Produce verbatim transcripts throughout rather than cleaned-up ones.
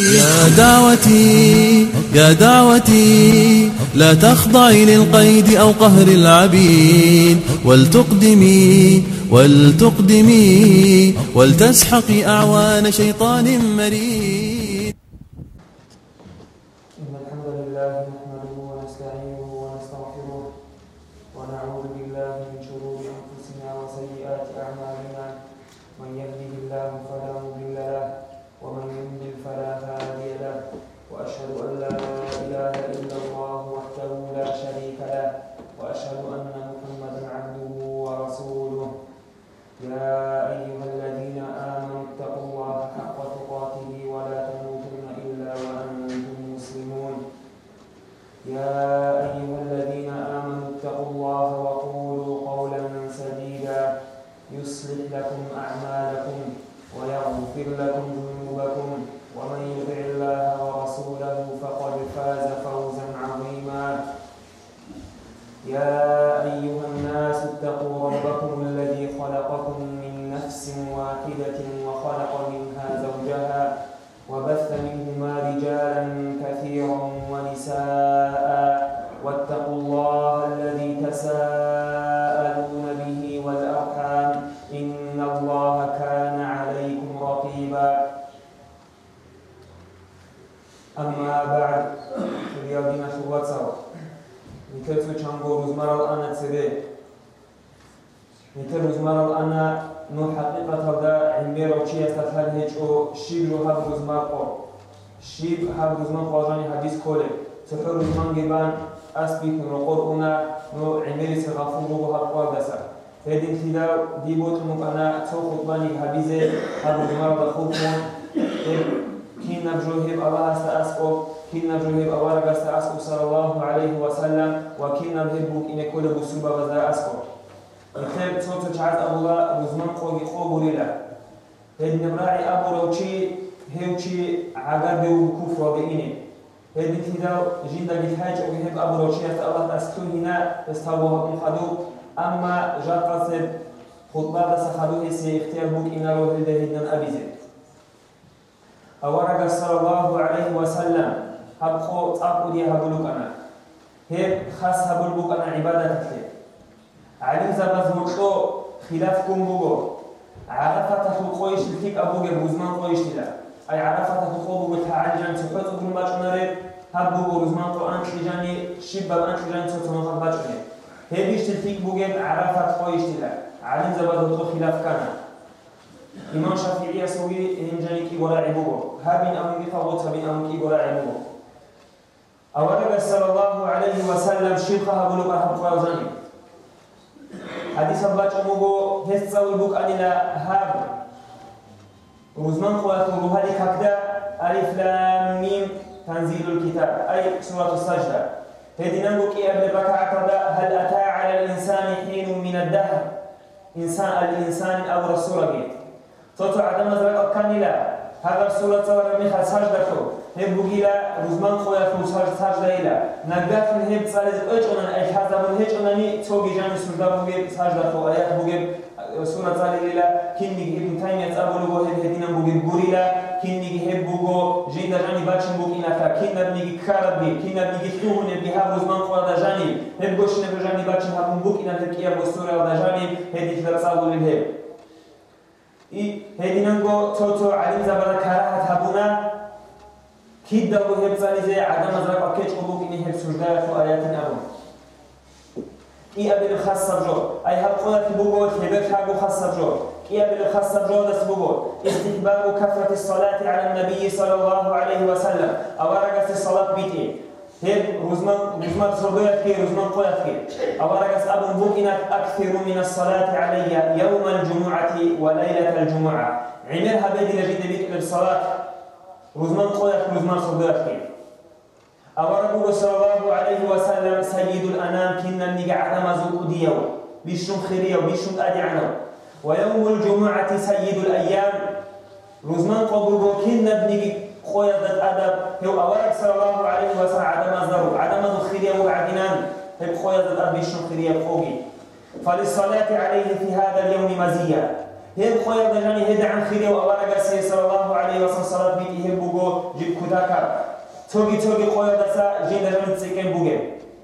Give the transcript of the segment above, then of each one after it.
يا دعوتي يا دعوتي لا تخضعي للقيد أو قهر العبيد، ولتقدمي ولتقدمي ولتسحقي أعوان شيطان مريد. إن الحمد لله نحمده ونستعينه ونستغفره ونعوذ بالله من شرور أنفسنا وسيئات أعمالنا، من يهده الله فلا مضل له ومن يضلل فلا هادي له، وأشهد أن لا إله إلا الله وحده لا شريك له، وأشهد أن محمدا عبده ورسوله. يا أيها الذين آمنوا اتقوا الله حق تقاته ولا تموتن إلا وأنتم مسلمون. يا أيها الذين آمنوا اتقوا الله وقولوا قولا سديدا يصلح لكم أعمالكم ويغفر لكم ذنوبكم، ومن يطع الله ورسوله فقد فاز فوزا عظيما. يا أيها الناس اتقوا ربكم الذي خلقكم من نفس واحدة وخلق منها زوجها وبث منهما رجالا كثيرا ونساء، واتقوا الله الذي تساءلون به والأرحام إن الله كان عليكم رقيبا. أما بعد، فليردين شروط سوا نكتو چانگو روزمرال أنا تسده نكتو روزمرال أنا نو حقيقة دا علمي روچي استثال هيج او شيب رو هب روزمر قو شيب هب روزمر قوجاني حديث كوله سحر روزمر جبان أسبيك نو قرؤنا نو علمي سغافون رو هب قوال دسا هيدين خدا ديبوت مقانا تو خطباني حبيزه هب روزمر دا خوبون كين نبجو هب الله است أسقو كين نبجو هب أوارق است أسقو صلى الله عليه وسلم وكين نبهبوك إن كل بسوبة وزا أسقو نخير توتو چعز أبولا روزمان قوغي قوغو ليلا هيد نبراعي أبو روچي هيوچي عقر بيو كفر وبئيني هيد نتيداو جيدا جتحاج أو هيب أبو روچي است الله تأسكو هنا استووها مخدو أما جا قصد خطبة دس خدو هسي اختيار بوك إنا رو هيدا هيدنا أبيزي أورق صلى الله عليه وسلم هبخو تأقو دي هبولوكنا هيب خاص هبولوكنا عبادة تكلي علم زبز مطلو خلافكم بوغو عرفة تخلقويش لتيك أبوغي روزمان قويش للا أي عرفة تخلقو تعالجان تفت أبن باجنا ريب هب بوغو روزمان قرآن تلجاني شب بان تلجاني تتنخل باجنا هيبيش تلتيك بوغي عرفة قويش للا علم زبز مطلو خلاف كان إمام شافعي يسوي هنجاني كي وراعي بوغو هابين أموني فاوت هابين أمون كي وراعي بوغو أولك صلى الله عليه وسلم شيخة هبولوك أحب قوزاني حديث الله جمعه هسه البوك أننا هاب روزمان قوات روحالي كقدا ألف لام ميم تنزيل الكتاب أي سورة السجدة هدينا نقول قبل ركعة هل أتى على الإنسان حين من الدهر إنسان الإنسان أو رسول جيت توتو عدم زرق كاملة هذا سورة صور مخال سجدة شو هب بقيلا روزمان قوات مسجد سجدة إلى نقدر نهب صالح أجرنا أي حذا من هجرناني توجي جاني سورة بوجب سجدة شو آيات بوجب سورة صالح إلى كني ابن تيمية أبولو بوه هدينا بوجب بوريلا كني هب بوجو جيدا جاني باتشن بوجينا فكنا بنيجي كاربي كنا بنيجي ثومن بها روزمان قوات جاني هب بوشنا بجاني باتشن هبون بوجينا هكيا بوسورة جاني هدي كذا صابون الهب إي هدينا نقول توتو علم زبادة كراهة هبونا كيد دو هب زاليزه عدم زرق أكيد قبوك إني هب سجدة في آيات أبون إي أبل خاص سبجو أي هب قولة بوجود هبت حاجو خاص سبجو إي أبل خاص سبجو دس بوجود استحباب كثرة الصلاة على النبي صلى الله عليه وسلم أورجت الصلاة بيتي هب رزمان رزمان سرقيت كي رزمان قولة كي أورجت أبون بوكينات أكثر من الصلاة علي يوم الجمعة وليلة الجمعة عمرها بدي لجد بيت للصلاة روزمان قولت روزمان صدرت كيف أوربو صلى الله عليه وسلم سيد الأنام كنا نيجا عدم زوء ديو بيشون خيريو بيشون أدي عنو ويوم الجمعة سيد الأيام روزمان قبرو كنا بنيجي قويت أدب هو أورب صلى الله عليه وسلم عدم زرو عدم زوء خيريو وعدنان هب قويت أدب بيشون خيريو قوي فللصلاة عليه في هذا اليوم مزية هب خويا دجاني هد عن خير وأوارق سي صلى الله عليه وسلم صلاة بيت هب بوجو جيب كتاكا توجي توجي خويا دسا جين دجاني تسكين بوجي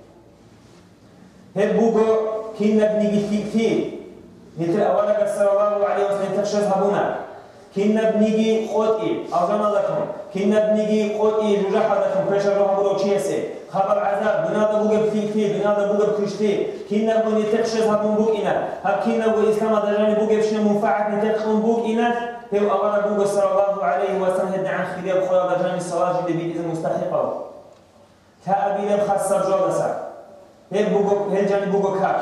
هب بوجو كنا بنيجي في في مثل أوارق صلى الله عليه وسلم تكشف هبونا كنا بنيجي خوتي أو جمالكم كنا بنيجي خوتي رجح هذاكم بريشر روح برو تشيسه خبر عذاب بنادا بوجب في في بنادا بوجب كريشتي كنا بني تكشف هبون بوك إنا هب كنا وإسلام دجاني بوجب شنو منفعة نتخون بوك إنا هو أوارق بوجب صلى الله عليه وسلم هد عن خير خويا دجاني الصلاة جد بإذن مستحقه كأبي لب خاص جالسا هل بوجب هل جاني بوجب كار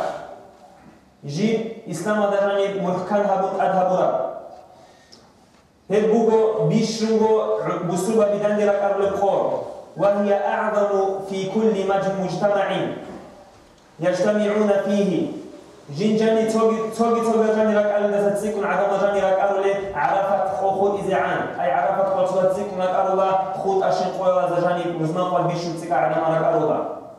جيب إسلام دجاني مركان هبون أدهبورا هل بوجو بيشرنجو بسوبة بدن لك أرل القور وهي أعظم في كل مجتمع يجتمعون فيه جنجاني توجي توجي توجي جاني لك أرل تسيكون عدم جاني لك أرل عرفت خود إذعان أي عرفت خود تسيكون لك أرل خود أشين قوي وزجاني مزمان قال بيشرن تسيك عدم لك أرل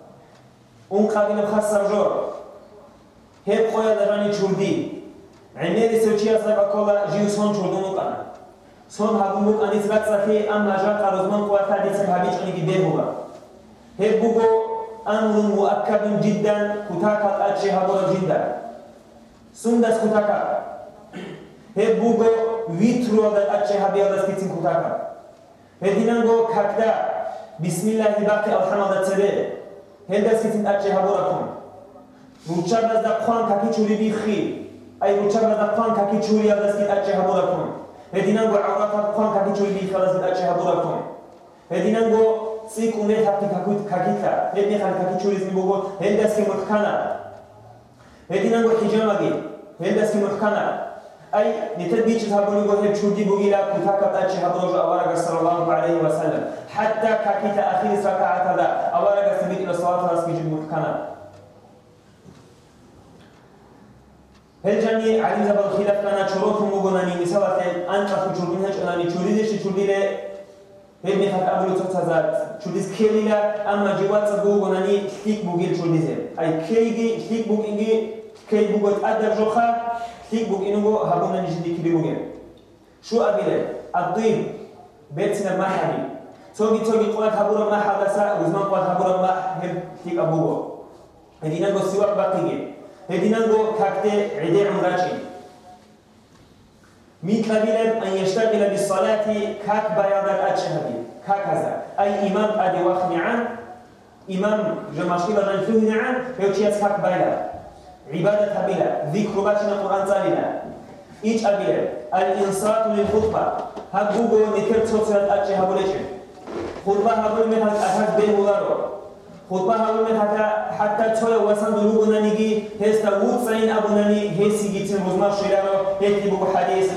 أم قابل بخسر جور هل قوي زجاني شردي عميري سوتشي أصدق كولا جيوسون شردونو كنا سون هابون بوك أنيس راتسافي أم نجار قارزمان قوة ديسك هابيش أني كبير هو هي بوكو أمر مؤكد جدا كتاكا أتشي هابورا جدا سندس كتاكا هي بوكو ويترو دا أتشي هابيا دا سكتين كتاكا هي دينانغو كاكدا بسم الله باقي الحمد تسبي هي دا سكتين أتشي هابورا كون روچار دا قوان كاكي چوري بيخي أي روچار دا قوان كاكي چوري دا سكت أتشي هابورا كون هدينانغو عورات قوان كاكي چوري بي خلاص أتشي هابورا كون هدينانغو سيكو ميت هابتي كاكوت كاكيتا هدني خال كاكي چوري زمبوغو هندس كي متكانا هدينانغو حجاماغي هندس كي متكانا أي نتد بيچ هابونيغو هب چوردي بوغيلا كتاكا أتشي هابورا جو أوارغ صلى الله عليه وسلم حتى كاكيتا أخير سركعة هذا أوارغ سبيت إلى صلاة راسكي جب متكانا هل جاني علي زبال خلاف كان شروط مغناني مثلا أنت خجورين هج أناني شريدش شريدة هل مخك أبلو تتزاد شريد كيلا أما جوات سبو غناني خيك بوغيل شريدة أي كيجي خيك بوغ إنجي كي بوغت أدر جوخا خيك بوغ إنغو هابونا نجدي كبير بوغيل شو أبيله الطيب بيتنا محلي توجي توجي قوات هابورا ما حدثا وزمان قوات هابورا ما هل خيك أبوغو هدينا نقول سواق باقيين هدينانغو كاكتة عدي عمراجين ميطلبيلب أن يشتغل بالصلاة كاك بياضك أتشهدي كاكذا أي إمام أدي واخني عن إمام جماشكي بغان فهني عن هيوتياس كاك بيلا عبادة هبيلا ذكر باشنا قرآن زاليلا إيش أبيلا الإنصات للخطبة هبوغو نكرت صوتات أتشهبوليشن خطبة هبول من هذا بيه ولارو خطبه هاول من حتى حتى توي وسن دلو بنانيجي هستا وود سين ابوناني هسي جيتن مزمار شيرانو يكتب حديث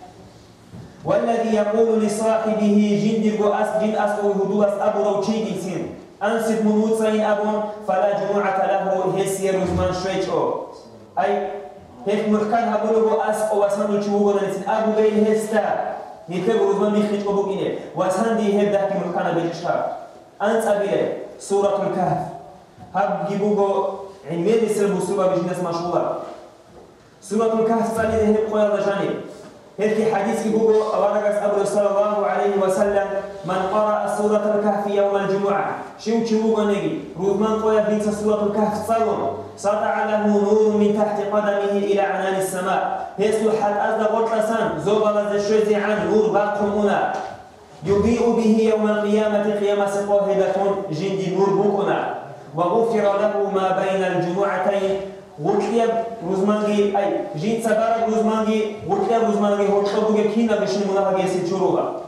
والذي يقول لصاحبه جند جو اس جن اس او هدوس ابو روتشي سين انسد من وود سين ابون فلا جمعه له هسي مزمار شيچو اي هيك مكان هبلو اس او وسن دلو بناني سين ابو بين هستا نيكو مزمار ميخيچو بوكينه وسن دي هدا كي مكان بيجشا انت ابي سورة الكهف هب جيبوغو عميد يسلبو سورة بجنس مشهورة سورة الكهف صالي ذهب قوية رجاني هذه حديث جيبوغو أورغس أبو صلى الله عليه وسلم من قرأ سورة الكهف يوم الجمعة شو تشوغو نجي روزمان قوية بنت سورة الكهف صلوا سطع له نور من تحت قدمه إلى عنان السماء هيسو حد أزد غطلسان زوبا لزشوزي عن نور باقمنا يضيء به يوم القيامة قيامة سقوهدة جند نور بوكنا وغفر له ما بين الجمعتين غطليب روزمانجي أي جند سبارك روزمانجي غطليب روزمانجي هوتشوبوغي كينا بشن منافقه سيتشوروغا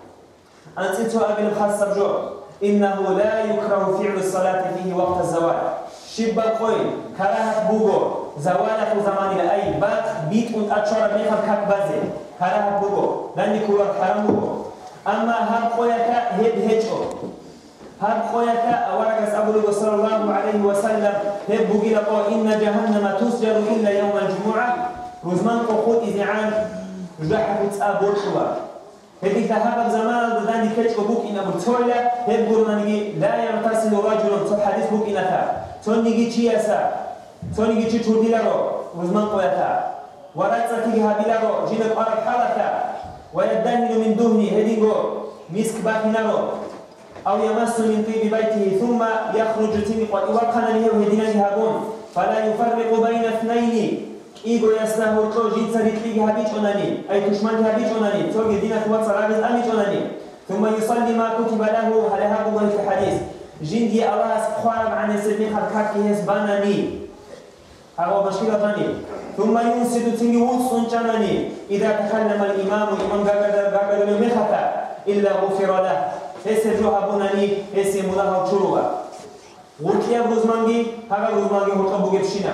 أنت أبي الخاصة بجو إنه لا يكره فعل الصلاة فيه وقت الزوال شبا قوي كراهة بوغو زوالة زمان أي بات بيت und أتشار بيخل كاك بازي كراهة بوغو لأني كورا حرام بوغو أما هم خويك هب هجو هم خويك أورغس أبو صلى الله عليه وسلم هب بوغي لقو إن جهنم تسجر إلا يوم الجمعة روزمان قخود إذعان جحف تسابور شوا هذه ذهب زمان ضداني كتش بوك إن أبو تولى هب قرنانيجي لا يغتسل رجل تو حديث بوك إنتا تونيجي تشياسا تونيجي تشي تودي لارو روزمان قويتا وراتتها بلارو جنب أرب حالك ويدهن من دهنه هدينغو مسك باكنارو أو يمس من طيب بيته ثم يخرج تنق وقنا له هدينا هابون فلا يفرق بين اثنين إيغو يسناه الروجين سريتلي هابيج أناني أي تشمان هابيج أناني توجد دينا ثوات سرابز أميج أناني ثم يصلي ما كتب له على هذا الله في الحديث جندي الله سبحانه عن السلمين خلقات كيس باناني هذا مشكلة ثاني ثم ينسد تنجوت سنجاناني إذا تكلم الإمام إمام قاقل المخطة إلا غفر له هسه جوها بناني هسه مناها وشروها غلقيا بروزمانجي هذا بروزمانجي هو قبو جبشنا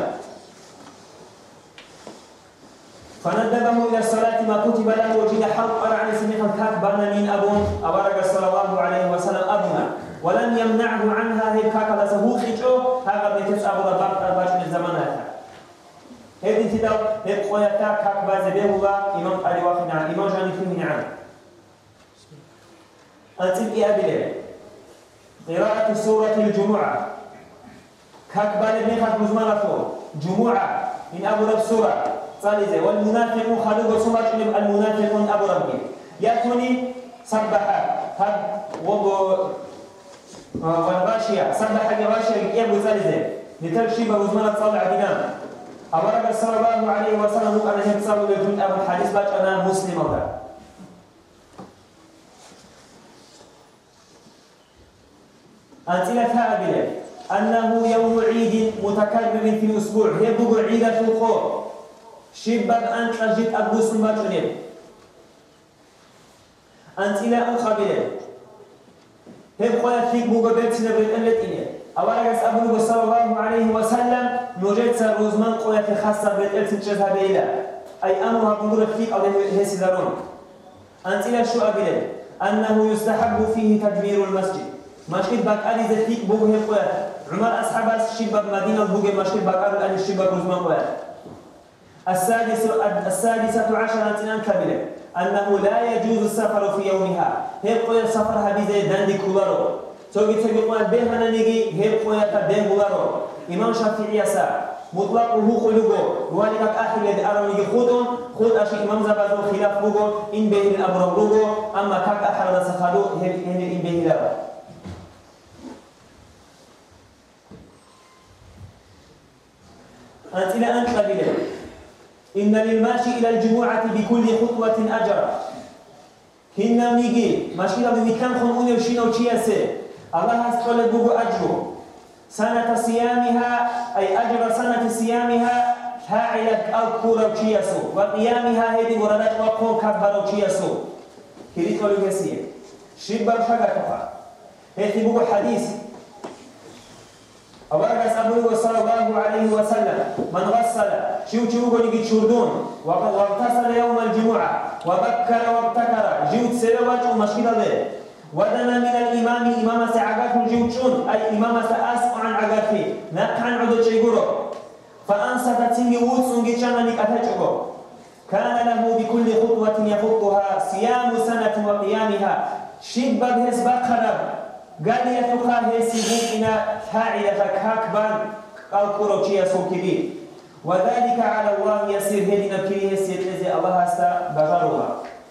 فندبه إلى الصلاة ما كتب له وجد حق عن سميخ الكاك بانانين أبون أبارك صلى الله عليه وسلم أبنا ولم يمنعه عنها هي كاك لسهو خيجو هذا بيتس أبو الباب أرباش من زمانها هذه انتداو هي قويتا كاك بازبه الله إمام قال واخد عن إمام جاني فيه نعم أنتم إيابله قراءة سورة الجمعة كاك بالبنخات مزمانته جمعة من أبو رب سورة صالزة والمنافقون خلوق سورة المنافقون أبو ربي يأتوني سبحة هذا وضو والغاشية سبحة الغاشية يأبو صالزة لترشيب مزمانة صالح دينام أبرك صلى الله عليه وسلم أنا يتصل لجن أبو الحديث باج أنا مسلم أولا أنتلا ثابلة أنه يوم عيد متكرر في الأسبوع يبقى عيدة الخور شباب أنت أجد أبو سنبات عنيب أنتلا أخبرة يبقى فيك بقى بيت سنبرد أملت إنيه أولا أبو صلى الله عليه وسلم نوجد سروزمان قوية خاصة بالإلت تجزها بإله أي أمرها بنور فيك أو هسي ذرون أنت إلى شو أبدا أنه يستحب فيه تدمير المسجد مسجد باكالي ذاتيك بوغه قوية عمر أصحاب الشباب مدينة بوغه مسجد باكالي أن الشباب روزمان قوية السادسة السادسة عشر أنتنا كبيرة أنه لا يجوز السفر في يومها هي قوية سفرها بزي داندي كولارو توجي توجي قوية بهنا نيجي هي قوية بين بولارو إمام شافعي يسا مطلق هو خلقه ذلك آخر الذي أرى نيجي خودون خود أشي إمام زبادو خلاف بوغو إن به الأبرم بوغو أما كاك أحد سخادو هي إن به الأبرم أنت إلى أن قبله إن للماشي إلى الجمعة بكل خطوة أجر هنا نيجي ماشي لو بمكان خموني وشينا وشياسي الله أسفل بوغو أجره سنة صيامها أي أجر سنة صيامها فاعلة أو كورة وشياسو وقيامها هذه وردت وقوم كبر وشياسو كريت ولو يسير شبر شغتها هذه بوغو حديث أولا أبوه صلى الله عليه وسلم من غسل شو شو قولي شردون واغتسل يوم الجمعة وبكر وابتكر جوت سلوات ومشكلة له ودنا من الإمام إمام سعقات جوتشون أي إمام سأسق عن عقاته نقعن عدو شيقره فأنصت تنجي ووتسون جيشانك أتجعه كان له بكل خطوة يخطها صيام سنة وقيامها شبه هسبق خرب قال لي يتوقع هسي ممكن فاعلة كاكبان أو كروتشيا سوكبير وذلك على الله يسير هدينا بكري هسي يتلزي الله هستا بغرها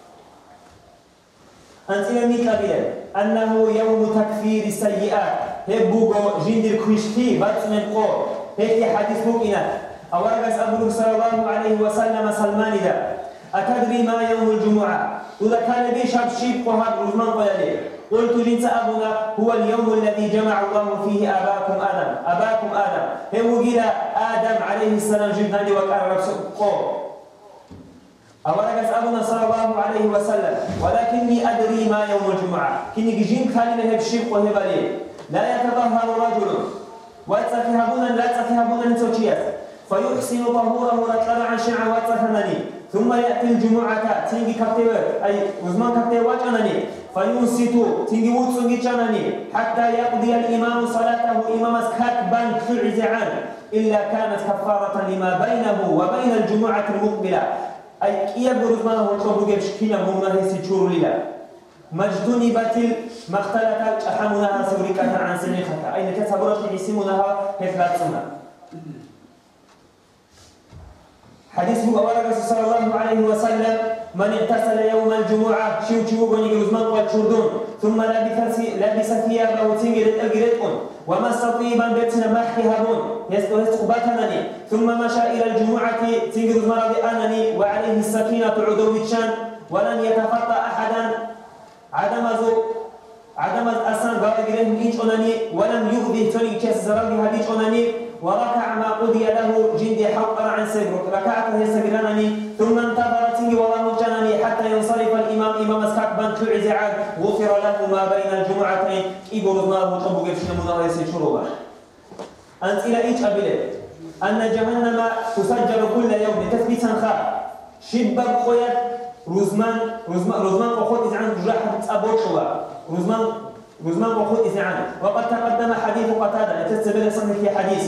أنت لم تقبل أنه يوم تكفير السيئات هبوغو جندر كوشتي باتمن قول هيك حديث ممكنة أورغس أبو صلى الله عليه وسلم سلمان ذا أتدري ما يوم الجمعة إذا كان بي شاب شيب قهر رزمان قيالي قلت جنس أبونا هو اليوم الذي جمع الله فيه أباكم آدم أباكم آدم هو قيل آدم عليه السلام جدا وكان رسول قول أولا أبونا صلى الله عليه وسلم ولكني أدري ما يوم الجمعة كني جين كلمة هبشيب وهبالي لا يتظهر رجل واتفهمون لا تفهمون نتوشيات فيحسن طهوره رجل عن شعر واتفهمني ثم يأتي الجمعة تنجي كبتير أي وزمان كبتير واجنني فينسيتو تنجي وتسنجي جنني حتى يقضي الإمام صلاته إمام كتبا تعزعان إلا كانت كفارة لما بينه وبين الجمعة المقبلة أي كي يبرز ما هو تشوفه بشكينا ممنا هسي تشور لله مجدوني باتل مختلطة أحمناها سوريكة عن سنيخة أي نكسبرت يسمونها هفلات سنة حديث أورد صلى الله عليه وسلم من اغتسل يوم الجمعة شو شو بني جلزمان والشردون ثم لبس لبس ثيابه تنجر الأجرتون ومس طيبا بيتنا محي هبون يستخبتنني ثم مشى إلى الجمعة تنجر مرض أنني وعليه السكينة عدو الشان ولن يتخطى أحدا عدم زو عدم أسان قال إليهم إيش أنني ولم يؤذي توني كيس زرقها إيش أنني وركع ما قضي له جندي حقا عن سجرك ركعت هي سجرانني ثم انتظرتني والله جنني حتى ينصرف الإمام إمام اسكاك بن تعز عاد غفر له ما بين الجمعتين إبرز الله طبق في منار شروبا أنت إلى إيش أبلي أن جهنم تسجل كل يوم تثبيتا خاء شباب خويا رزمان رزمان رزمان وخوت إذا عن جراحة أبوش رزمان رزمان وخوت إذا عن وقد تقدم حديث قتادة تستبدل صحيح في حديث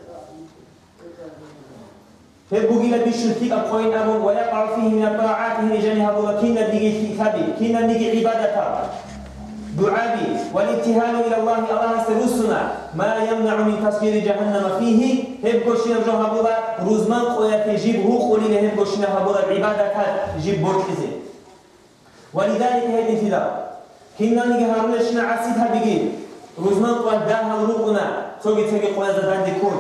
هبوغي لبيشركي أبقين أبون ويقع فيه من الطاعات هنجاني هبوغا كينا نيجي ثابي كينا نيجي عبادة دعابي والابتهال إلى الله الله سرسنا ما يمنع من تصوير جهنم فيه هبوشنا جو هبوغا رزمان قوية تجيبه قولي هبوشنا هبوغا عبادة جيب بوركزي ولذلك هذه الفلاء كينا نيجي هارولشنا عسيدها بيجي رزمان قوية داها الرقنا توقي تقي قوية زدان ديكون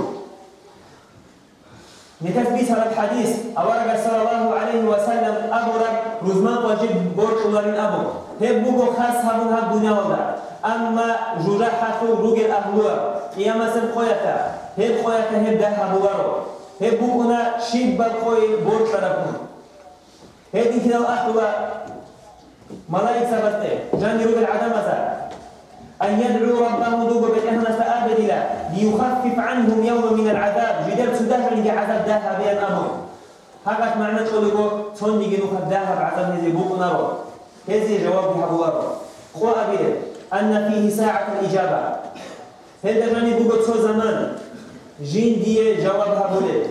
لتثبيت هذا الحديث أورد صلى الله عليه وسلم أبرد رزمان وجب بورك ولين أبو هبوغو خاص هبون هاد الدنيا ودا أما جراحة روغ الأهلوة قيامة سنقويتا هب قويتا هب ده هبوغارو هبوغنا شيب بقوي بورك لربون هذه كده الأحوة ملايك سبرته جاني روغ العدمة أن يدعو ربه دوب بالإهنة فأبدلا ليخفف عنهم يوم من العذاب جدال سداها لنجي عذاب داها بيان أمر هكذا معنى تقولوا تنجي نخف داها بعذاب هذي بوق نارو هذي جوابها بوارو خو أبدا أن فيه ساعة الإجابة هذا جاني دوب تو زمان جين دي جوابها بولد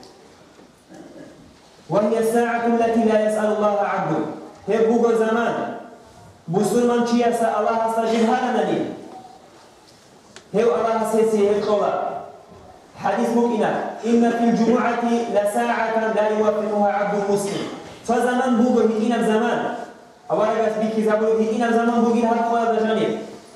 وهي الساعة التي لا يسأل الله عبده هي بوق زمان مسلمان چیاسا الله استجیبها لنی هو الله سيسي القولا حديث ممكن إن في الجمعة لساعة لا يوافقها عبد مسلم فزمان بوغو هينا بزمان أولا بيكي زبولو هينا بزمان بوغي هاد خويا بجانب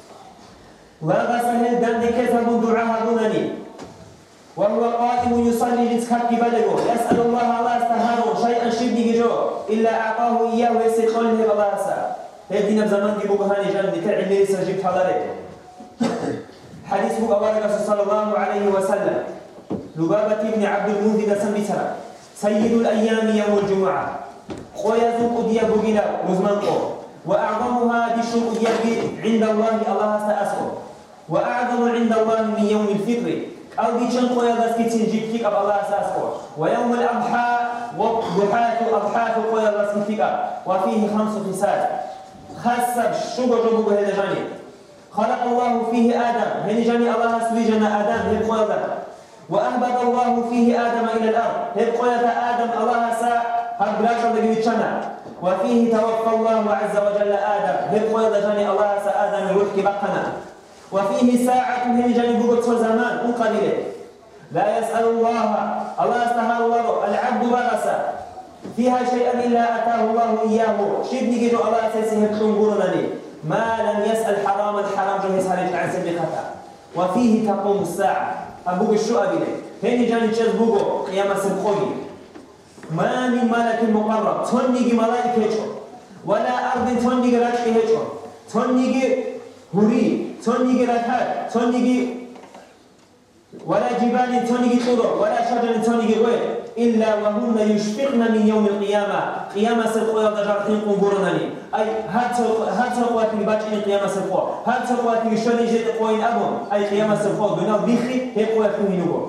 وغسل دان دكي زبون دعاها بناني وهو قائم يصلي لتكاكي بلغو يسأل الله الله استهانو شيئا شبني جو إلا أعطاه إياه ويسيقون له الله سا هذه زمان دي بوغهاني جان دي تعلم ليس جبت حضرت حديث هو أورد صلى الله عليه وسلم لبابة بن عبد المنذر سميتها سيد الأيام يوم الجمعة خويا زوق ديا بوغينا مزمنقو وأعظمها دشوق ديا عند الله الله سأسو وأعظم عند الله من يوم الفطر أو ديشان خويا بسكتين جبتك أب الله سأسو ويوم الأضحى وضحاة أضحاة خويا بسكتك وفيه خمس خصال خاصة شغل ربه هذا جاني خلق الله فيه آدم هني جاني الله سويجنا آدم هي قوة وأهبط الله فيه آدم إلى الأرض هي قوة آدم الله سا هبلاش بجيتشنا وفيه توفى الله عز وجل آدم هي قوة جاني الله سا آدم يروح بقنا وفيه ساعة هني جاني بوقت زمان قليل لا يسأل الله الله استهان الله العبد بغسا فيها شيئا إلا أتاه الله إياه شبني جدو الله أساسه بخنقورنا لي ما لم يسأل حرام الحرام جو يسأل عن سبقتا وفيه تقوم الساعة أبوك الشؤب لي هني جاني تشاز بوغو قيامة سبقوي ما من ملك مقرب تنجي ملائكة هجو ولا أرض تنجي رجع هجو تنجي هري تنجي ركاد تنجي ولا جبال تنجي طرق ولا شجر تنجي غير إلا وهن يشفقن من يوم القيامة قيامة سلقوا يضجرتين قنبورنني أي هل سلقوا تنباجين قيامة سلقوا هل سلقوا تنشوني جد قوين أبون أي قيامة سلقوا بنا بيخي هي قوة تنهنوه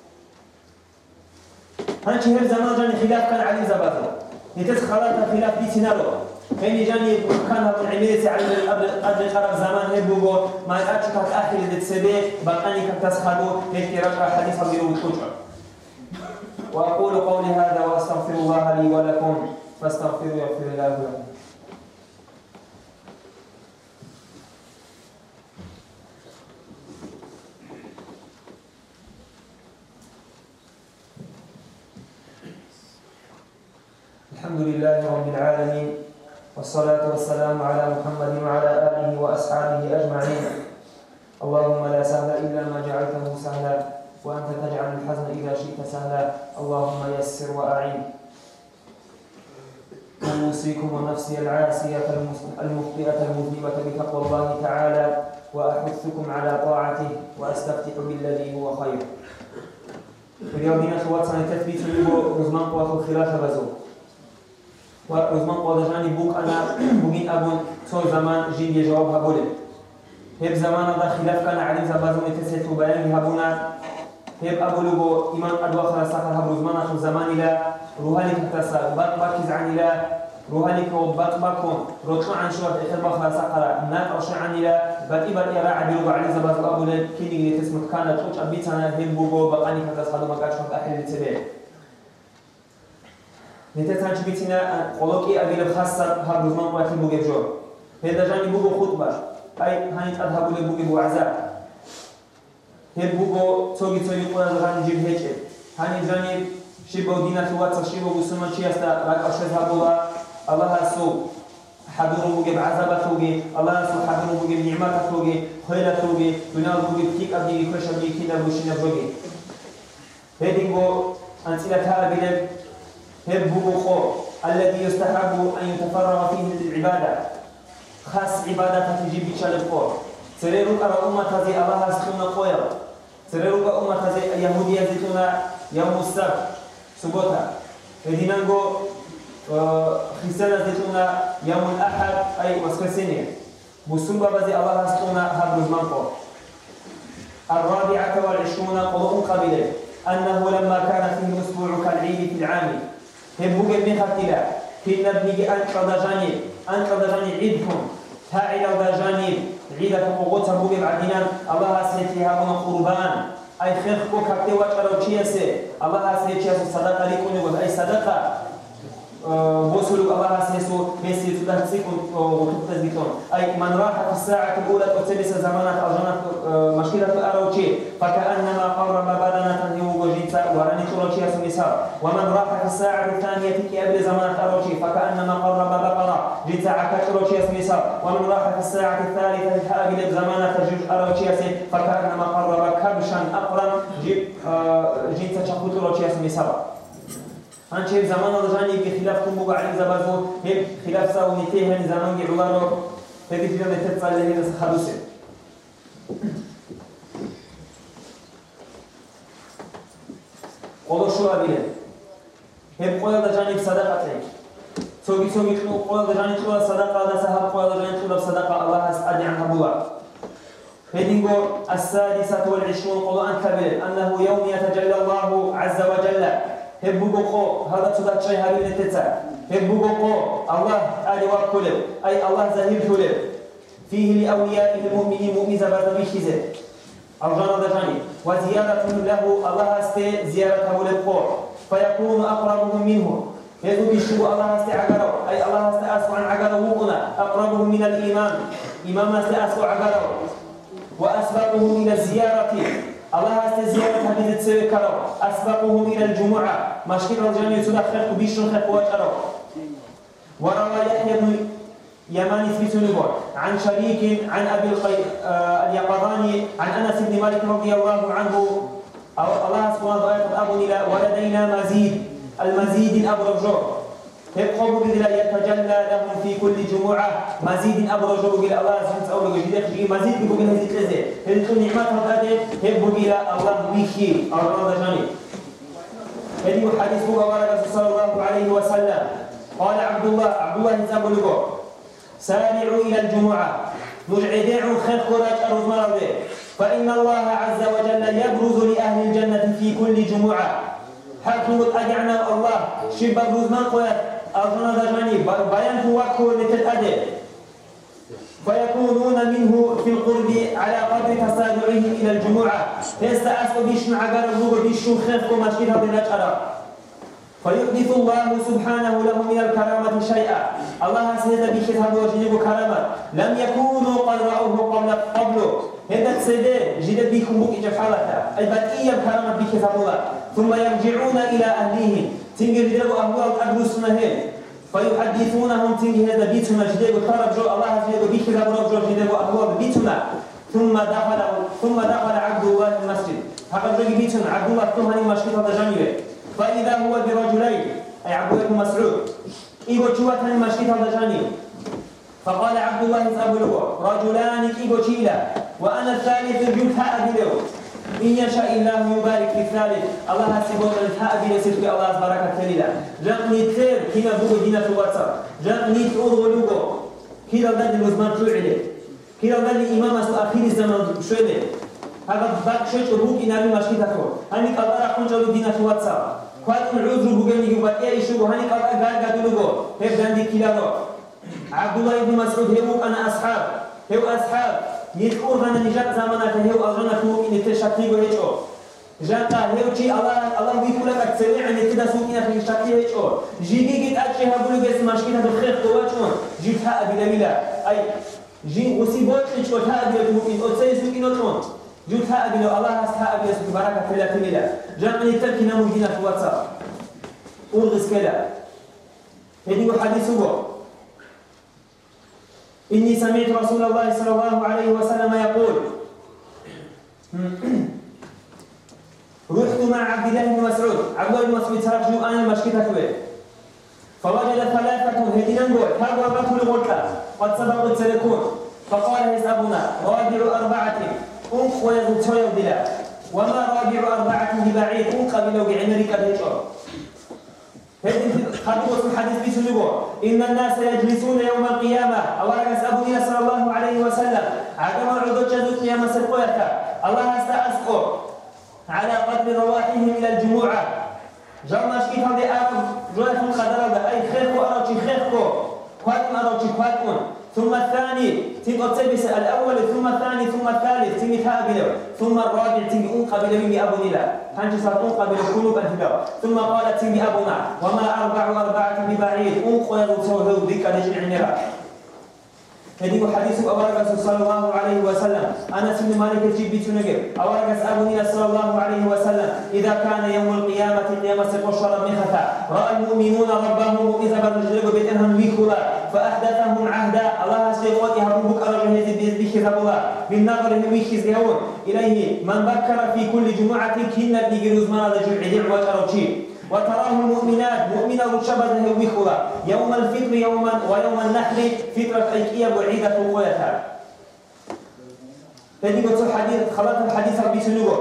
هنشي هل زمان جاني خلاف كان علي زبازو نتس خلاتها خلاف دي سنالو هني جاني كان هذا العميلة على قبل قرب زمان هبوغو ما يأتشك أخي لدتسبه بقاني كتسخدو هيك رجع حديث اليوم الكجر وأقول قولي هذا وأستغفر الله لي ولكم فاستغفروا يغفر الله لكم الحمد لله رب العالمين، والصلاة والسلام على محمد وعلى آله وأصحابه أجمعين. اللهم لا سهل إلا ما جعلته سهلا، وأنت تجعل الحزن إذا شئت سهلا. اللهم يسر وأعين. أوصيكم ونفسي العاسية المخطئة المذنبة بتقوى الله تعالى، وأحثكم على طاعته، وأستفتح بالذي هو خير. اليوم خوات سنة تثبيت له رزمان قوات الخلافة بزو ورزمان قوات جاني بوك أنا بوغين أبون صور زمان جيب جواب هبولي هيب زمان هذا خلاف كان عليم زبازو نتسيت وبيان هبونا هيب أبولو بو إيمان أدوا خلاصاك هب رزمان أخو زمان إلى روحاني كتسا باك باكيز عن إلى روحاني كوباك باكون رطلع عن شوات إخر بخلاصاك نات أرشع عن إلى بقي بقي راعي بيلو علي زبازو أبولي كيني تسمت كانت توش أبيتنا هيب بوغو بقاني كتسا ما قاعد شوف أحل التبع نتتانش بيتنا قلوكي أبيل بخاصة هب رزمان قواتي بوغي بجور هيدا جاني بوغو خطبة أي هاني تذهبوا لبوغي بو عذاب هيب بوغو توغي توغي قولا زغاني جيب هيك هاني جاني شيبو دينا تواتsa شيبو بسمان شي استا راك أشهد هبولا الله سو حضروا بوغي بعذابة توغي الله سو حضروا بوغي بنعمة توغي خيلة توغي دنيا بوغي بتيك أبني كوش أبني كينا بوشينا بوغي هيدينغو أنسلة هابلة هيب بوغو خو الذي يستحب أن يتفرغ فيه للعبادة خاص عبادة تجيب بشال القور سريروك أرى أمة زي الله سخونا قوير سريروك أمة زي يهودية زيتونا يوم السبت سبوتا هدينانغو خسانة زيتونا يوم الأحد أي مسكسيني بسنبا بزي الله سخونا هبرز منقور. الرابعة والعشرون قضاء قبيلة أنه لما كان فيه الأسبوع كالعيد في العام هبوك ابن خطلا كنا بنيجي أنقض جاني أنقض جاني عيدكم هاعل ودجاني عيدة فقوتها بوغي بعدنا الله سيتيها من قربان أي خير كوك هكتي وكرو تشيسي الله سيتيها صدقة لكم يقول أي صدقة بوصلوا الله سيسو ميسي تدهسيكم وتبتزيكم أي من راح في الساعة الأولى تبتبس زمانات أجنات مشكلة أروتشي فكأنما قرب بدنة يوغو جيتا وراني تروتشي سميسار ومن راح في الساعة الثانية كأبل زمانات أروتشي فكأنما قرب بقرة جيتا عكاش روتشي سميسار ومن راح في الساعة الثالثة كأبل زمانات جيج أروتشي فكأنما قرب كبشا أقرا جيتا شخوت روتشي سميسار هنشيف زمان الرجاني بخلاف كم بعدين زبازو هيك خلاف ساونيته هني زمان جعلارو هذي فينا نتتصل له هذا خلوسه قولوا شو أبيه هيك قول الرجاني بصدقة لك سوي سوي كنو قول الرجاني كنو صدقة هذا سهل قول الرجاني كنو صدقة الله أسأل عنها بوا هدينغو السادسة والعشرون قولوا أن كبير أنه يوم يتجلى الله عز وجل هبوغو هذا تدا شيء هذه نتتا هبوغو الله آل وكله أي الله زهير كله فيه لأولياء المؤمنين مؤمن زبادة بيشيزة أرجانا دجاني وزيارة له الله استي زيارته للقور فيكون أقربهم منه يدو بيشبو الله استي عقره أي الله استي أسوع عن عقره وقنا أقربهم من الإمام إمام استي أسوع عقره وأسبقهم إلى الزيارة الله استزيارة هذه تسوي كرو أسبقهم إلى الجمعة مشكلة الجميع سلا خلق بيشون خلق وجرو وروى يحيى بن يماني في سنبور عن شريك عن أبي اليقظاني عن أنس بن مالك رضي الله عنه الله سبحانه وتعالى أبو إلى ولدينا مزيد المزيد أبو رجور يبقوا بذلا يتجلى لهم في كل جمعة مزيد أبو رجور إلى الله سبحانه وتعالى مزيد بقول هذه الأزة هذه النعمات هذه يبقوا إلى الله بيشي أو الله جاني هذه حديث بقى ورد صلى الله عليه وسلم قال عبد الله عبد الله نسأل له سارعوا إلى الجمعة نرعدعوا خير قراج أرز مرضي فإن الله عز وجل يبرز لأهل الجنة في كل جمعة حكم أجعنا الله شب بروز من قوات أرجنا دجاني بيان توكل لتتأدي فيكونون منه في القرب على قدر تسارعهم إلى الجمعة فيستأسوا بيشن عقار الروب بيشن خيفكم مشكلة بالنجرة فيحدث الله سبحانه له من الكرامة شيئا الله سيد بكتاب وجنب كرامة لم يكونوا قد رأوه قبل قبله هذا السيد جدد بكم بك جفالته أي بدئية كرامة بكتاب الله ثم يرجعون إلى أهليهم تنجر جدد أهوال أدرسنا هل فيحدثونهم تنجي هذا بيتنا جديد وطرب جو الله جديد وبيك ذا برب جو جديد وأبواب بيتنا ثم دخل ثم دخل عبد الله المسجد هذا جو بيتنا عبد الله تهني المسجد هذا جميل فإذا هو برجلين أي عبد الله بن مسعود إيجو تشوات المسجد هذا جميل فقال عبد الله ذهبوا رجلان إيجو تشيلا وأنا الثالث يلحق بلو إن يشاء الله يبارك في الثالث الله سيبوت الحق بلسيط في الله بركة كليلا جاء نيتر كنا بوغو دينا تواتر جاء نيت أوضو لوغو كلا ذات المزمان شوعلي كلا ذات الإمام أسو أخير الزمان شوعلي هذا باك شوش أبوك إنامي مشكتكو هاني قطار أخون جلو دينا تواتر قادم العذر بوغني يبات إيه شوغو هاني قطار قال قادو لوغو هيب داندي كلا رو عبد الله بن مسعود هيبوك أنا أصحاب هيو أصحاب يذكر أن نجات زمانات هيو أجرنا فوق إن تشتري وهيجو جاتا هيو شيء الله الله بيقول لك تسوي عن كذا سوق إن في تشتري هيجو جيجي جت أشي هقول لك اسم مشكلة بخير تواتون جبتها بليلة أي جي وسيبوت هيجو تها بليلة إن أتسي سوق إن أتون جبتها بليلة الله هستها بليلة سوق بركة في الليلة جاء من التركنا مدينة تواتر أورغس كلا هذي حديثه إني سمعت رسول الله صلى الله عليه وسلم يقول رحت مع عبد الله بن مسعود عبد الله بن مسعود ترجو أنا المشكلة فوجد ثلاثة هدينا نقول هذا الرجل غلطة قد سبقوا التلكون فقال يسأبنا رابع أربعة أنق ويزوج ويبدلا وما رابع أربعة ببعيد أنق بلو بعمرك الهجر هذه خطوة الحديث بسلوه إن الناس يجلسون يوم القيامة أولا يسأبني صلى الله عليه وسلم عندما عدد جزء قيامة سلقوية الله استأسقوا على قدر رواحهم إلى الجموعة جرنا شكيت هذه أرض جواتهم قدر أي خيركو أروتي خيركو قاتم أروتي قاتم ثم الثاني تبقى تلبس الأول ثم الثاني ثم الثالث تبقى تابلو ثم الرابع تبقى أنقبل من أبو نلا هنجي صار أنقبل كلوب أنتبه ثم قالت تبقى أبونا وما أربع أربعة ببعيد أنقل وسوه ذيك نجل عنرا هذه حديث أورغس صلى الله عليه وسلم أنس بن مالك الجيبي تنقل أورغس أبو نلا صلى الله عليه وسلم إذا كان يوم القيامة القيامة سيقشر مخفى رأى المؤمنون ربهم إذا برجلوا بيتهم بكلا فأحدثهم عهدا الله سيقوتي هربك أرجل يزيد بكذب الله بالنظر بكذبون إليه من بكر في كل جمعة كنا بيجرز ما رجل عدل وترجي وتراه المؤمنات مؤمنة شبه بكلا يوم الفطر يوما ويوم النحر فطرة أيكية بعيدة وقويتها هذه قلت الحديث خلط الحديث بسنوه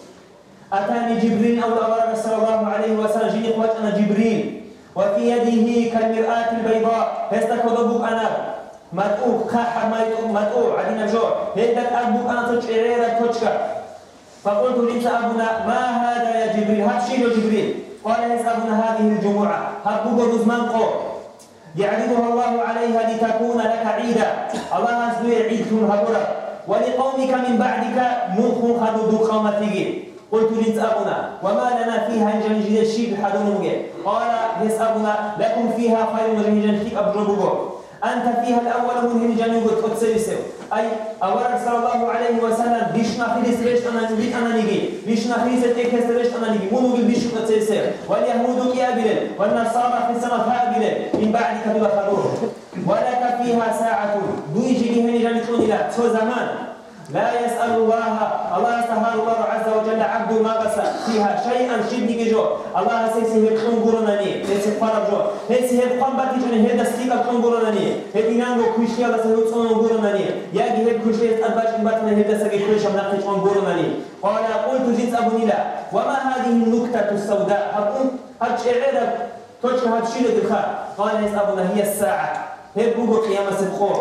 أتاني جبريل أو أورغ صلى الله عليه وسلم جيني قوات أنا جبريل وفي يده كالمرآة البيضاء هستكذبك أنا مدعوك خاحة مدعو عدنا جو هدك أبوك أنا تشعيرا تشكا فقلت لنت أبونا ما هذا يا جبريل هاتشيل جبريل قال يسأبنا هذه الجمعة هبوك رزمان قو يعرضها الله عليها لتكون لك عيدا الله أسدوي عيدكم هبورا ولقومك من بعدك نوح خدود قومتك قلت لنسأبنا وما لنا فيها إن جنجد الشيء حدونك قال يسأبنا لكم فيها خير جنجد الشيء أبجربه أنت فيها الأول من جنوب تتسلسل أي أورك صلى الله عليه وسلم بيشنا خليس ريش أنا نبيت أنا نجي بيشنا خليس تكس ريش أنا نجي منو بالبيش تتسلسل واليهود كيابل والنصارى في السنة هابل من بعد كبير خلوه ولك فيها ساعة دويجي لهن جنتون إلى تو زمان لا يسأل الله الله سبحانه الله عز وجل عبد ما قص فيها شيئا شدني جو الله سيسيه تنقرنني سيسيه فرق جو سيسيه قم باتجني هذا ستيك تنقرنني هذي نانغو كوشي الله سيسيه تنقرنني ياجي هذا كوشي أربعة باتنا هذا سجى كوشي من نقطة تنقرنني قال قلت جنس أبو نلا وما هذه النكتة السوداء أقول هتشعرك توجه هتشيل الدخان قال يس أبونا هي الساعة هي بوجو قيامة سبخور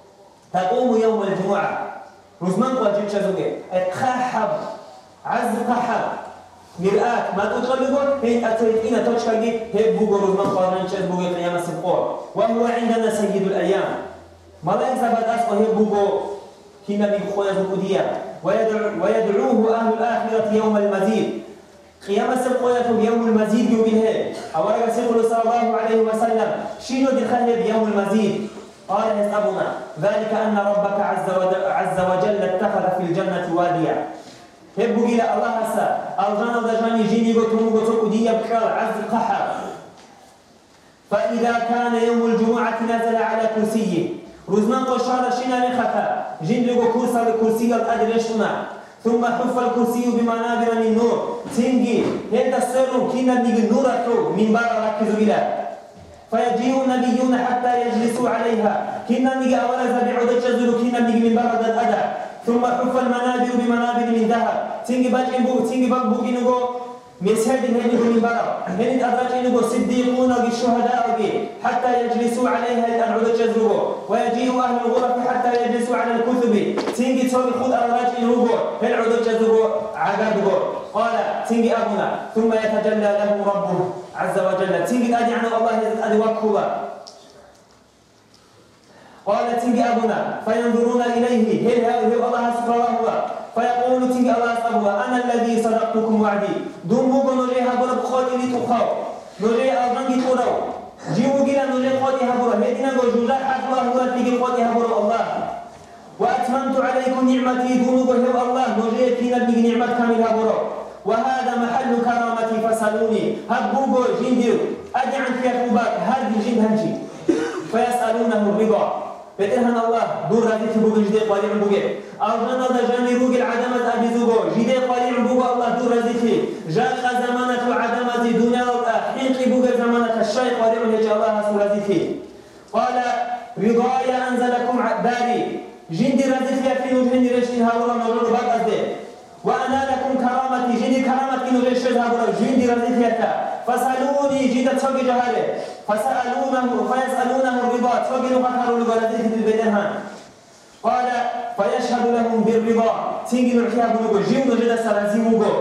تقوم يوم الجمعة رزمان قاجب شزوجي خاحب عز خاحب مرآة ما تطلبه هي أتيتين تشكي هي بوجو رزمان قارن شز بوجو قيامة سبخور وهو عندنا سيد الأيام ما لا ينسبت أصله هي بوجو كنا بيخويا زكودية ويدعو ويدعوه أهل الآخرة يوم المزيد قيامة سبقوية بيوم المزيد يومينه أولا سيقول صلى الله عليه وسلم شنو دخله بيوم المزيد قال يسأبنا ذلك أن ربك عز وجل, عز وجل اتخذ في الجنة واديا هبو إلى الله سا الجنة دجاني جيني قتلوا قتلوا دي يبكر عز قحر فإذا كان يوم الجمعة نزل على كرسيه رزمان قشار شنا مختا جن لغو كرسا الكرسي الأدرشنا ثم حف الكرسي بمنابر من نور تنجي هذا السر كنا نيجي نورته من بار ركزوا بلا فيجيء النبيون حتى يجلسوا عليها كنا نيجي أولا زبيعود الجزر كنا نيجي من بار الأدى ثم حف المنابر بمنابر من ذهب تنجي باجي بو تنجي باجي نغو مسهد هني من بار هني أدرج نغو صديقون والشهداء حتى يجلسوا عليها الأنعود الجزر ويجيء أهل الغرف حتى يجلسوا على الكتب تنجي تسوي خذ أدرج نغو العود الجزر عقابه قال تنجي أبونا ثم يتجلى له ربه عز وجل تنجي أدي عن الله أدي وكوبا قال تنجي أبونا فينظرون إليه هل هل الله سبحانه فيقول تنجي الله سبحانه أنا الذي صدقتكم وعدي دموغ نجيها برب خاطي لتخاو نجيها أغنقي تورو جيو جيلا نجيها خاطي هبرو هدينا جوجا حق الله هو تنجي خاطي هبرو الله وأتممت عليكم نعمتي دموغ هو الله نجيها كينا بنجي نعمت كامل هبرو وهذا محل كرامتي فسألوني هبوغو جندير أدي عن كيكوبات هرد جند هنشي فيسألونه الرضا بترهن الله دور هذه تبوغ جدي قالي عن بوغي أرجانا دا جاني روغ العدمة أبي زوغو جدي قالي عن بوغ الله دور هذه جاق زمانة العدمة دنيا حينقي بوغ زمانة الشيء قالي عن يجي الله سور هذه قال رضايا أنزلكم داري جندي رزيخي في نجهن رشتين هاورا نغلق باقصدي وأنا لكم كرامتي جندي كرامتي نغشت هاورا جندي رزيخي فسألوني جدا تسوقي جهاله فسألونه فيسألونه الرضا تسوقي نقطر لغلديه بالبدنهان قال فيشهد لهم بالرضا تنجي نعطيها بنوغو جيو نجد سرزيوغو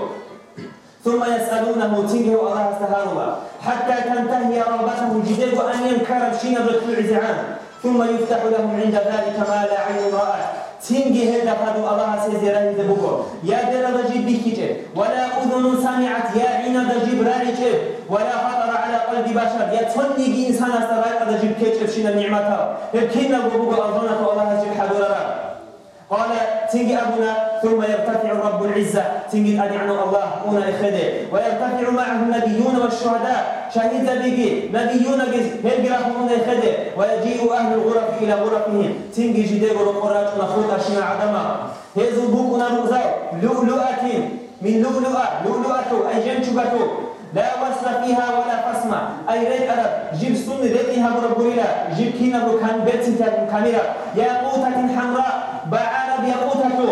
ثم يسألونه تنجي الله استهانوا حتى تنتهي رغبته جديد أن ينكرب شين بركل عزعان ثم يفتح لهم عند ذلك ما لا عين رأت تنجي هذا قدو الله سيزيره ذبوكو يا دل دجيب بكيجي ولا أذن سمعت يا عين دجيب راريجي ولا خطر على قلب بشر يا تنجي إنسان استراك دجيب كيجي شين النعمة هبكينا بوكو أظنك الله جيب حدورا قال تنجي أبونا ثم يرتفع رب العزة تنجي أدعنا الله أونا إخده ويرتفع معه النبيون والشهداء شهيد بيجي نبيون هلقرهم أونا إخده ويجيء أهل الغرف إلى غرفهم تنجي جديد ورقراج ونخوط أشنا عدما هزو بوكنا رغزاو لؤلؤة من لؤلؤة لؤلؤة أي جنشبته لا وصل فيها ولا فصمة أي ريت أرب جيب سن ريتها بربوريلا جيب كينا بكان بيتسنتها كاميرا ياقوتة حمراء بعرب ياقوتة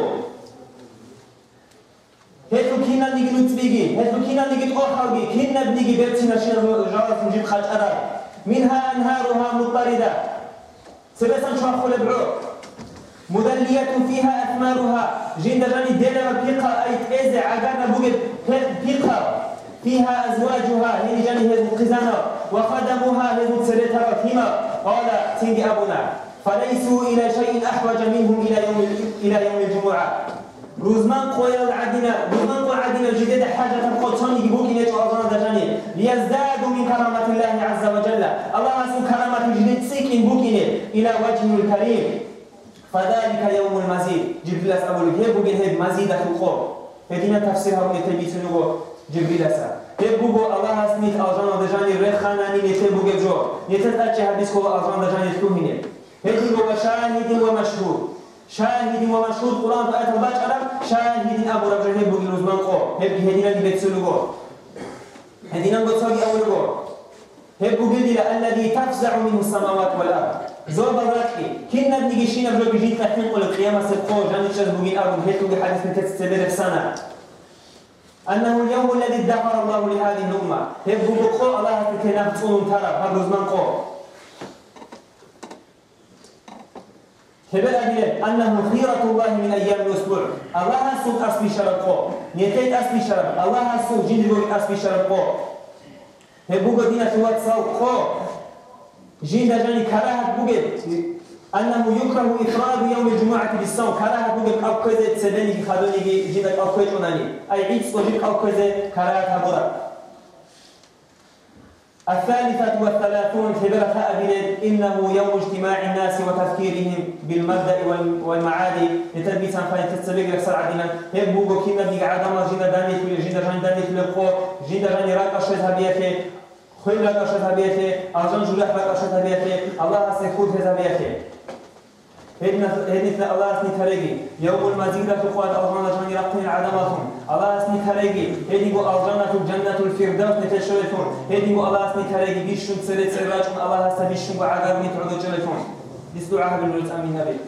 هيتو كينا نيجي نتبيجي هيتو كينا نيجي تأخرجي كينا بنيجي بيتنا شيء جالس نجيب خارج أرب منها أنهارها مضطردة سبسا شو أخول بعور مدلية فيها أثمارها جند جاني دينا بيقا أي تأزع عقارنا بوجد بيقا فيها أزواجها هي جاني هذ القزانة وخدمها هذ سرتها وثيمة قال تنجي أبونا فليسوا إلى شيء أحوج منهم إلى يوم إلى يوم الجمعة روزمان قوي العدينة روزمان قوي العدينة الجديدة حاجة القدسان يجيبوك إلى أذان دجاني ليزدادوا من كرامة الله عز وجل الله سو كرامة الجديد سيكين بوك إلى وجهه الكريم فذلك يوم المزيد جبريل أسأل الهيب وجهه مزيدة الخور هدينا تفسيرها ونتبي سنوه جبريل أسأل هبوغو الله سميت أذان دجاني رخاناني نتبوغ جو نتتأتي حديثه أذان دجاني تكوهني هدي وشاهد ومشهور شاهد ومشهور قرآن فأت البشر شاهد أبو رجل هبوغ الوزمان قو هبوغ هدينا لبيت سلوغو هدينا نقصاقي أولوغو هبوغ الذي تفزع منه السماوات والأرض زور بغاكي كنا بنيجي شينا بلو بجيت تحين قول القيامة سبقو جاني تشازبوغي الأرض هيتوغ حديث من تتستبير سنة أنه اليوم الذي ادخر الله لهذه الأمة هبوغ قو الله تكناب تصون ترى هذا الوزمان قو هبل أدلة أنه خيرة الله من أيام الأسبوع الله سوق أسبي شرقه نيتيت أسبي شرق الله سوق جندي بوك أسبي شرقه هبوغ دينا توات سوقه جند جاني كراهة بوغ أنه يكره إفراد يوم الجمعة بالصوم كراهة بوغ أو كذا تسبني خادوني جند أو كذا وناني أي عيد صجيب أو كذا كراهة هبورا الثالثة والثلاثون خبرة أبناد إنه يوم اجتماع الناس وتذكيرهم بالمبدأ والمعادي لتلبيس أنفان تتسبق لكسر عدنا هبوغو كنا بيق عدما جينا داني تولي جينا جاني داني تولي القوة جينا جاني راك أشرتها بيكي خوين لك أشهد بيته أرجان جلح لك أشهد بيته الله سيكون هذا بيته هدنا هدنا الله اسمي تريجي يوم المزيدة قوات أرجان جاني رقين عدمهم الله اسمي تريجي هدي بو أرجانة الجنة الفردوس نتشرفون هدي بو الله اسمي تريجي بيشون سرت سراجون الله هستبيشون وعذاب نتعود جلفون دعاء بالنور آمين به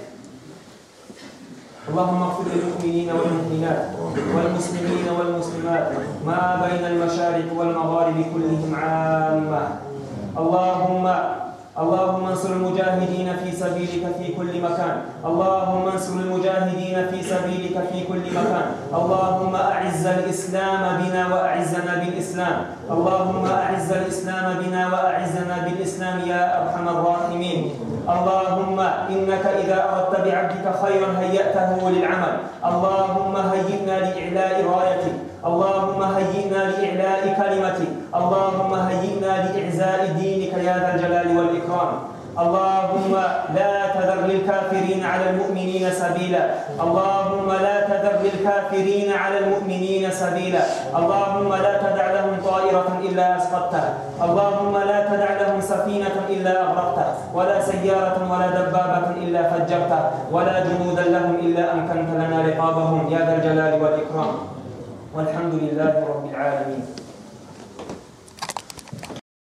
اللهم اغفر للمؤمنين والمؤمنات والمسلمين والمسلمات ما بين المشارق والمغارب كلهم عامة اللهم اللهم انصر المجاهدين في سبيلك في كل مكان اللهم انصر المجاهدين في سبيلك في كل مكان اللهم أعز الإسلام بنا وأعزنا بالإسلام اللهم أعز الإسلام بنا وأعزنا بالإسلام يا أرحم الراحمين اللهم إنك إذا أردت بعبدك خيرا هيأته للعمل اللهم هيئنا لإعلاء رايتك اللهم هيئنا لإعلاء كلمتك اللهم هيئنا لإعزاء دينك يا ذا الجلال والإكرام اللهم لا تذر للكافرين على المؤمنين سبيلا اللهم لا تذر للكافرين على المؤمنين سبيلا اللهم لا تدع لهم طائرة إلا أسقطتها اللهم لا تدع لهم سفينة إلا أغرقتها ولا سيارة ولا دبابة إلا فجرتها ولا جنودا لهم إلا أمكنت لنا رقابهم يا ذا الجلال والإكرام والحمد لله رب العالمين.